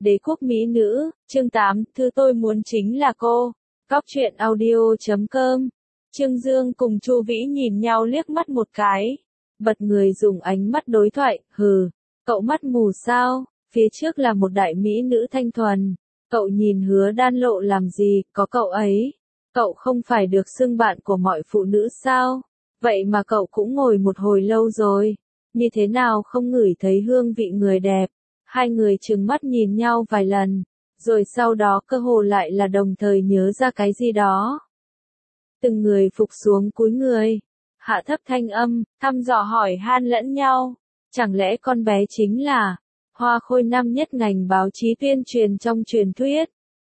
Đế quốc mỹ nữ, chương 8, thư tôi muốn chính là cô. Góc truyện audio.com. Trương Dương cùng Chu Vĩ nhìn nhau liếc mắt một cái. Bật người dùng ánh mắt đối thoại, hừ, cậu mắt mù sao, phía trước là một đại mỹ nữ thanh thuần. Cậu nhìn Hứa Đan Lộ làm gì, có cậu ấy. Cậu không phải được xưng bạn của mọi phụ nữ sao? Vậy mà cậu cũng ngồi một hồi lâu rồi. Như thế nào không ngửi thấy hương vị người đẹp? Hai người trừng mắt nhìn nhau vài lần, rồi sau đó cơ hồ lại là đồng thời nhớ ra cái gì đó. Từng người phục xuống cúi người, hạ thấp thanh âm, thăm dò hỏi han lẫn nhau. Chẳng lẽ con bé chính là hoa khôi năm nhất ngành báo chí tuyên truyền trong truyền thuyết?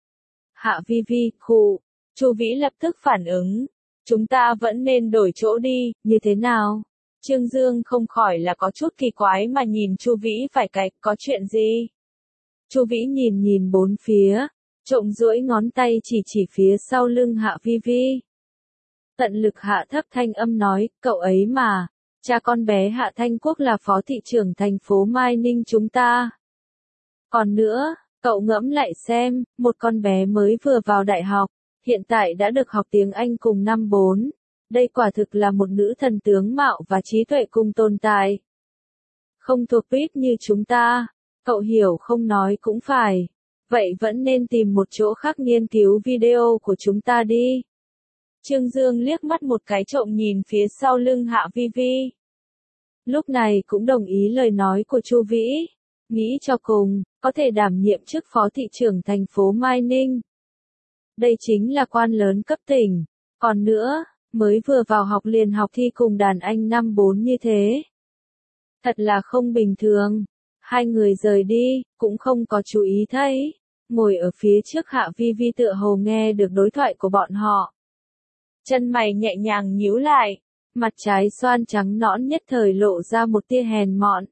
Hạ Vi Vi, khụ. Chu Vĩ lập tức phản ứng. Chúng ta vẫn nên đổi chỗ đi, như thế nào? Trương Dương không khỏi là có chút kỳ quái mà nhìn Chu Vĩ phải cái, có chuyện gì? Chu Vĩ nhìn bốn phía, trộm duỗi ngón tay chỉ phía sau lưng Hạ Vi Vi. Tận lực hạ thấp thanh âm nói, cậu ấy mà, cha con bé Hạ Thanh Quốc là phó thị trưởng thành phố Mai Ninh chúng ta. Còn nữa, cậu ngẫm lại xem, một con bé mới vừa vào đại học, hiện tại đã được học tiếng Anh cùng năm 4. Đây quả thực là một nữ thần tướng mạo và trí tuệ cùng tồn tại. Không thuộc VIP như chúng ta, cậu hiểu không nói cũng phải. Vậy vẫn nên tìm một chỗ khác nghiên cứu video của chúng ta đi. Trương Dương liếc mắt một cái trộm nhìn phía sau lưng Hạ Vi Vi. Lúc này cũng đồng ý lời nói của Chu Vĩ. Nghĩ cho cùng, có thể đảm nhiệm chức phó thị trưởng thành phố Mai Ninh. Đây chính là quan lớn cấp tỉnh. Còn nữa, mới vừa vào học liền học thi cùng đàn anh năm 4 như thế. Thật là không bình thường. Hai người rời đi, cũng không có chú ý thấy. Ngồi ở phía trước Hạ Vi Vi tựa hồ nghe được đối thoại của bọn họ. Chân mày nhẹ nhàng nhíu lại, mặt trái xoan trắng nõn nhất thời lộ ra một tia hèn mọn.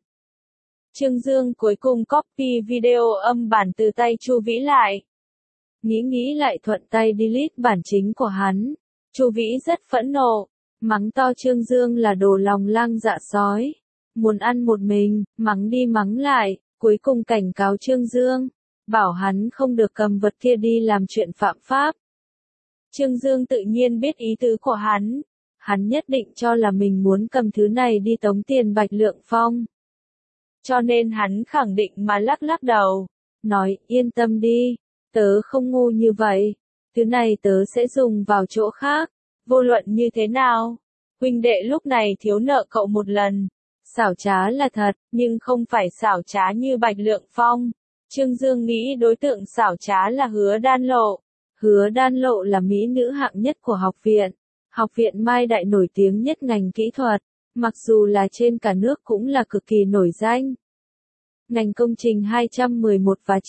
Trương Dương cuối cùng copy video âm bản từ tay Chu Vĩ lại. Nghĩ lại thuận tay delete bản chính của hắn. Chu Vĩ rất phẫn nộ, mắng to Trương Dương là đồ lòng lang dạ sói. Muốn ăn một mình, mắng đi mắng lại, cuối cùng cảnh cáo Trương Dương, bảo hắn không được cầm vật kia đi làm chuyện phạm pháp. Trương Dương tự nhiên biết ý tứ của hắn nhất định cho là mình muốn cầm thứ này đi tống tiền Bạch Lượng Phong. Cho nên hắn khẳng định mà lắc đầu, nói yên tâm đi, tớ không ngu như vậy, thứ này tớ sẽ dùng vào chỗ khác, vô luận như thế nào. Huynh đệ lúc này thiếu nợ cậu một lần, xảo trá là thật, nhưng không phải xảo trá như Bạch Lượng Phong. Trương Dương nghĩ đối tượng xảo trá là Hứa Đan Lộ. Hứa Đan Lộ là mỹ nữ hạng nhất của học viện. Học viện Mai Đại nổi tiếng nhất ngành kỹ thuật, mặc dù là trên cả nước cũng là cực kỳ nổi danh. Ngành công trình 211 và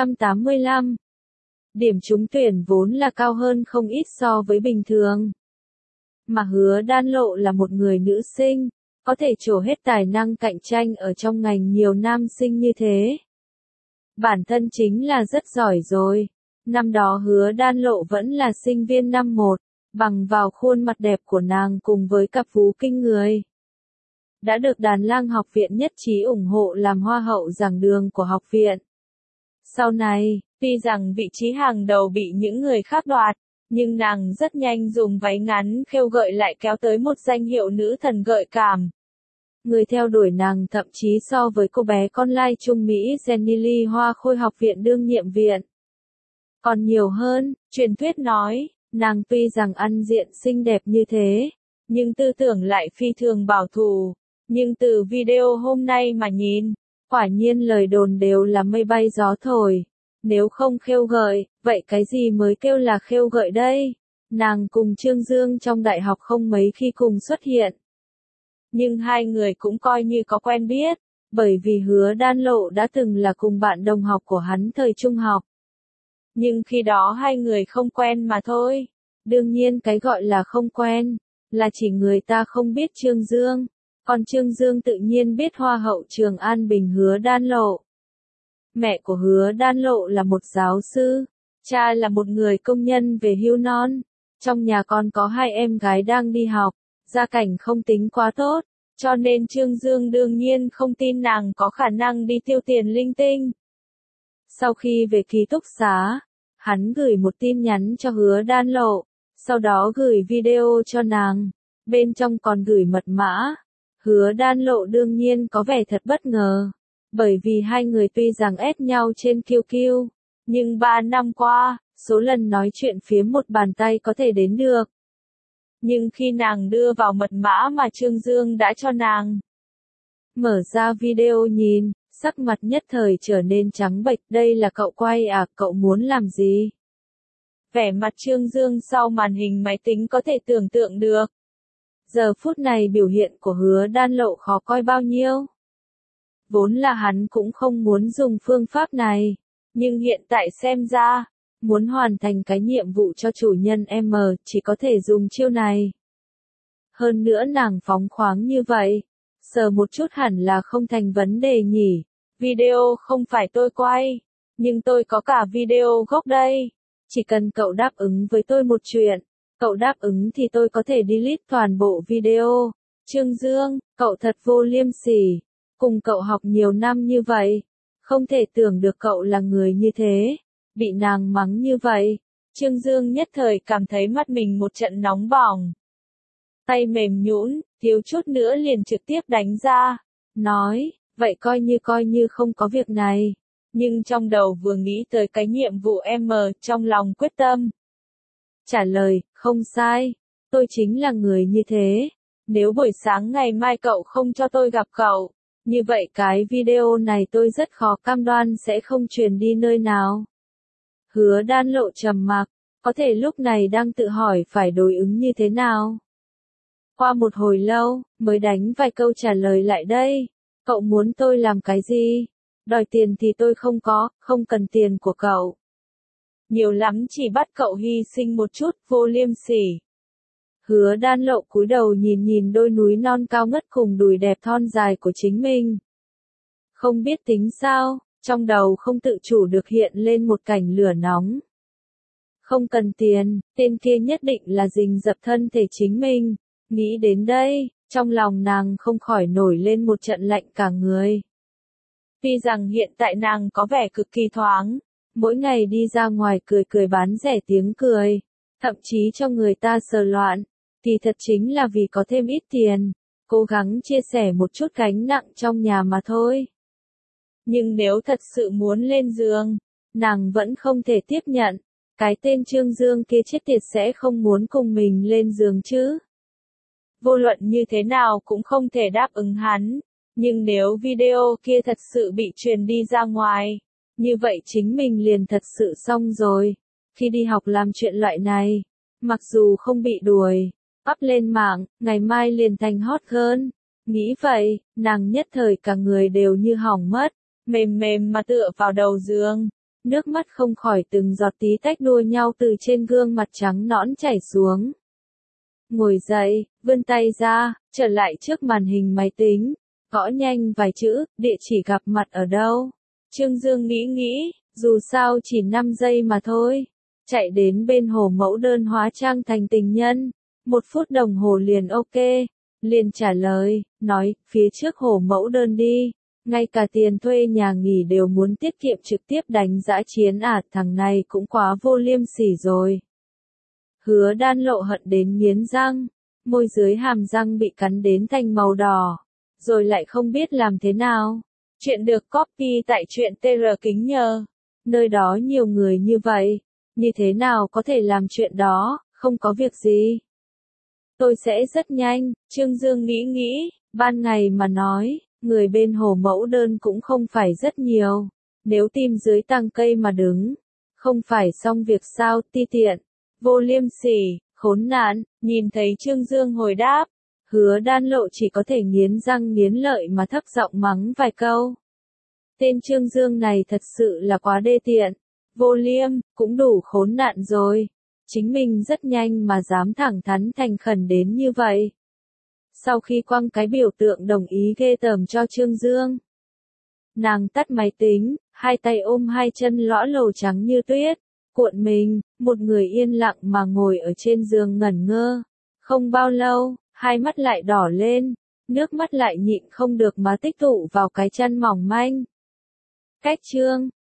985. Điểm trúng tuyển vốn là cao hơn không ít so với bình thường. Mà Hứa Đan Lộ là một người nữ sinh, có thể trổ hết tài năng cạnh tranh ở trong ngành nhiều nam sinh như thế. Bản thân chính là rất giỏi rồi. Năm đó Hứa Đan Lộ vẫn là sinh viên năm 1, bằng vào khuôn mặt đẹp của nàng cùng với cặp vú kinh người. Đã được Đàn Lang học viện nhất trí ủng hộ làm hoa hậu giảng đường của học viện. Sau này, tuy rằng vị trí hàng đầu bị những người khác đoạt, nhưng nàng rất nhanh dùng váy ngắn khêu gợi lại kéo tới một danh hiệu nữ thần gợi cảm. Người theo đuổi nàng thậm chí so với cô bé con lai Trung Mỹ Jenny Lee hoa khôi học viện đương nhiệm viện. Còn nhiều hơn, truyền thuyết nói, nàng tuy rằng ăn diện xinh đẹp như thế, nhưng tư tưởng lại phi thường bảo thủ. Nhưng từ video hôm nay mà nhìn, quả nhiên lời đồn đều là mây bay gió thổi. Nếu không khêu gợi, vậy cái gì mới kêu là khêu gợi đây? Nàng cùng Trương Dương trong đại học không mấy khi cùng xuất hiện. Nhưng hai người cũng coi như có quen biết, bởi vì Hứa Đan Lộ đã từng là cùng bạn đồng học của hắn thời trung học. Nhưng khi đó hai người không quen mà thôi. Đương nhiên cái gọi là không quen, là chỉ người ta không biết Trương Dương. Còn Trương Dương tự nhiên biết hoa hậu Trường An Bình Hứa Đan Lộ. Mẹ của Hứa Đan Lộ là một giáo sư, cha là một người công nhân về hưu non. Trong nhà còn có hai em gái đang đi học, gia cảnh không tính quá tốt, cho nên Trương Dương đương nhiên không tin nàng có khả năng đi tiêu tiền linh tinh. Sau khi về ký túc xá, hắn gửi một tin nhắn cho Hứa Đan Lộ, sau đó gửi video cho nàng, bên trong còn gửi mật mã. Hứa Đan Lộ đương nhiên có vẻ thật bất ngờ, bởi vì hai người tuy rằng ép nhau trên QQ, nhưng 3 năm qua, số lần nói chuyện phiếm một bàn tay có thể đếm được. Nhưng khi nàng đưa vào mật mã mà Trương Dương đã cho nàng, mở ra video nhìn, sắc mặt nhất thời trở nên trắng bệch. Đây là cậu quay à, cậu muốn làm gì? Vẻ mặt Trương Dương sau màn hình máy tính có thể tưởng tượng được. Giờ phút này biểu hiện của Hứa Đan Lộ khó coi bao nhiêu. Vốn là hắn cũng không muốn dùng phương pháp này, nhưng hiện tại xem ra, muốn hoàn thành cái nhiệm vụ cho chủ nhân M chỉ có thể dùng chiêu này. Hơn nữa nàng phóng khoáng như vậy, sờ một chút hẳn là không thành vấn đề nhỉ. Video không phải tôi quay, nhưng tôi có cả video gốc đây. Chỉ cần cậu đáp ứng với tôi một chuyện, cậu đáp ứng thì tôi có thể delete toàn bộ video. Trương Dương, cậu thật vô liêm sỉ, cùng cậu học nhiều năm như vậy, không thể tưởng được cậu là người như thế. Bị nàng mắng như vậy, Trương Dương nhất thời cảm thấy mắt mình một trận nóng bỏng. Tay mềm nhũn, thiếu chút nữa liền trực tiếp đánh ra, nói, vậy coi như không có việc này. Nhưng trong đầu vừa nghĩ tới cái nhiệm vụ M, trong lòng quyết tâm. Trả lời, không sai, tôi chính là người như thế. Nếu buổi sáng ngày mai cậu không cho tôi gặp cậu, như vậy cái video này tôi rất khó cam đoan sẽ không truyền đi nơi nào. Hứa Đan Lộ trầm mặc, có thể lúc này đang tự hỏi phải đối ứng như thế nào. Qua một hồi lâu, mới đánh vài câu trả lời lại đây. Cậu muốn tôi làm cái gì? Đòi tiền thì tôi không có, không cần tiền của cậu. Nhiều lắm chỉ bắt cậu hy sinh một chút, vô liêm sỉ. Hứa Đan Lộ cúi đầu nhìn nhìn đôi núi non cao ngất cùng đùi đẹp thon dài của chính mình. Không biết tính sao, trong đầu không tự chủ được hiện lên một cảnh lửa nóng. Không cần tiền, tên kia nhất định là rình rập thân thể chính mình. Nghĩ đến đây, trong lòng nàng không khỏi nổi lên một trận lạnh cả người. Tuy rằng hiện tại nàng có vẻ cực kỳ thoáng, mỗi ngày đi ra ngoài cười cười bán rẻ tiếng cười, thậm chí cho người ta sờ loạn, thì thật chính là vì có thêm ít tiền, cố gắng chia sẻ một chút gánh nặng trong nhà mà thôi. Nhưng nếu thật sự muốn lên giường, nàng vẫn không thể tiếp nhận, cái tên Trương Dương kia chết tiệt sẽ không muốn cùng mình lên giường chứ. Vô luận như thế nào cũng không thể đáp ứng hắn, nhưng nếu video kia thật sự bị truyền đi ra ngoài, như vậy chính mình liền thật sự xong rồi. Khi đi học làm chuyện loại này, mặc dù không bị đuổi, up lên mạng, ngày mai liền thành hot girl. Nghĩ vậy, nàng nhất thời cả người đều như hỏng mất, mềm mềm mà tựa vào đầu giường, nước mắt không khỏi từng giọt tí tách đua nhau từ trên gương mặt trắng nõn chảy xuống. Ngồi dậy, vươn tay ra, trở lại trước màn hình máy tính, gõ nhanh vài chữ, địa chỉ gặp mặt ở đâu. Trương Dương nghĩ, dù sao chỉ 5 giây mà thôi. Chạy đến bên Hồ Mẫu Đơn hóa trang thành tình nhân. 1 phút đồng hồ liền ok. Liền trả lời, nói, phía trước Hồ Mẫu Đơn đi. Ngay cả tiền thuê nhà nghỉ đều muốn tiết kiệm trực tiếp đánh dã chiến à, thằng này cũng quá vô liêm sỉ rồi. Hứa Đan Lộ hận đến nghiến răng, môi dưới hàm răng bị cắn đến thành màu đỏ, rồi lại không biết làm thế nào. Chuyện được copy tại truyện TR Kính Nhờ. Nơi đó nhiều người như vậy, như thế nào có thể làm chuyện đó, không có việc gì. Tôi sẽ rất nhanh, Trương Dương nghĩ, ban ngày mà nói, người bên Hồ Mẫu Đơn cũng không phải rất nhiều. Nếu tìm dưới tàng cây mà đứng, không phải xong việc sao, ti tiện, vô liêm sỉ, khốn nạn. Nhìn thấy Trương Dương hồi đáp, Hứa Đan Lộ chỉ có thể nghiến răng nghiến lợi mà thấp giọng mắng vài câu. Tên Trương Dương này thật sự là quá đê tiện, vô liêm, cũng đủ khốn nạn rồi. Chính mình rất nhanh mà dám thẳng thắn thành khẩn đến như vậy. Sau khi quăng cái biểu tượng đồng ý ghê tởm cho Trương Dương, nàng tắt máy tính, hai tay ôm hai chân lõa lồ trắng như tuyết, cuộn mình, một người yên lặng mà ngồi ở trên giường ngẩn ngơ. Không bao lâu, hai mắt lại đỏ lên, nước mắt lại nhịn không được mà tích tụ vào cái chân mỏng manh. Cách chương